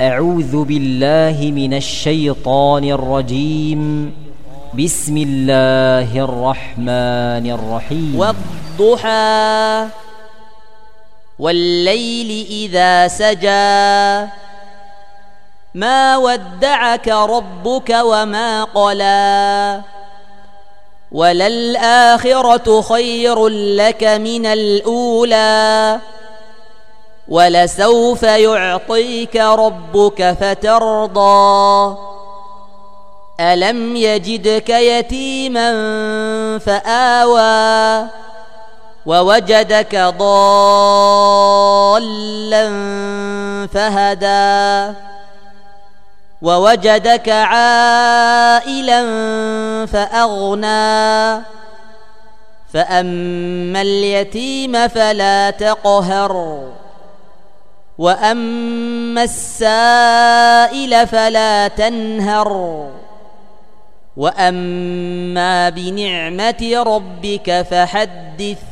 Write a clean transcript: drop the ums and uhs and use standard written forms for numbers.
أعوذ بالله من الشيطان الرجيم. بسم الله الرحمن الرحيم. والضحى والليل إذا سجى ما ودعك ربك وما قلى وللآخرة خير لك من الأولى ولسوف يعطيك ربك فترضى ألم يجدك يتيما فآوى ووجدك ضالا فهدى ووجدك عائلا فأغنى فأما اليتيم فلا تقهر وأما السائل فلا تنهر وأما بنعمة ربك فحدث.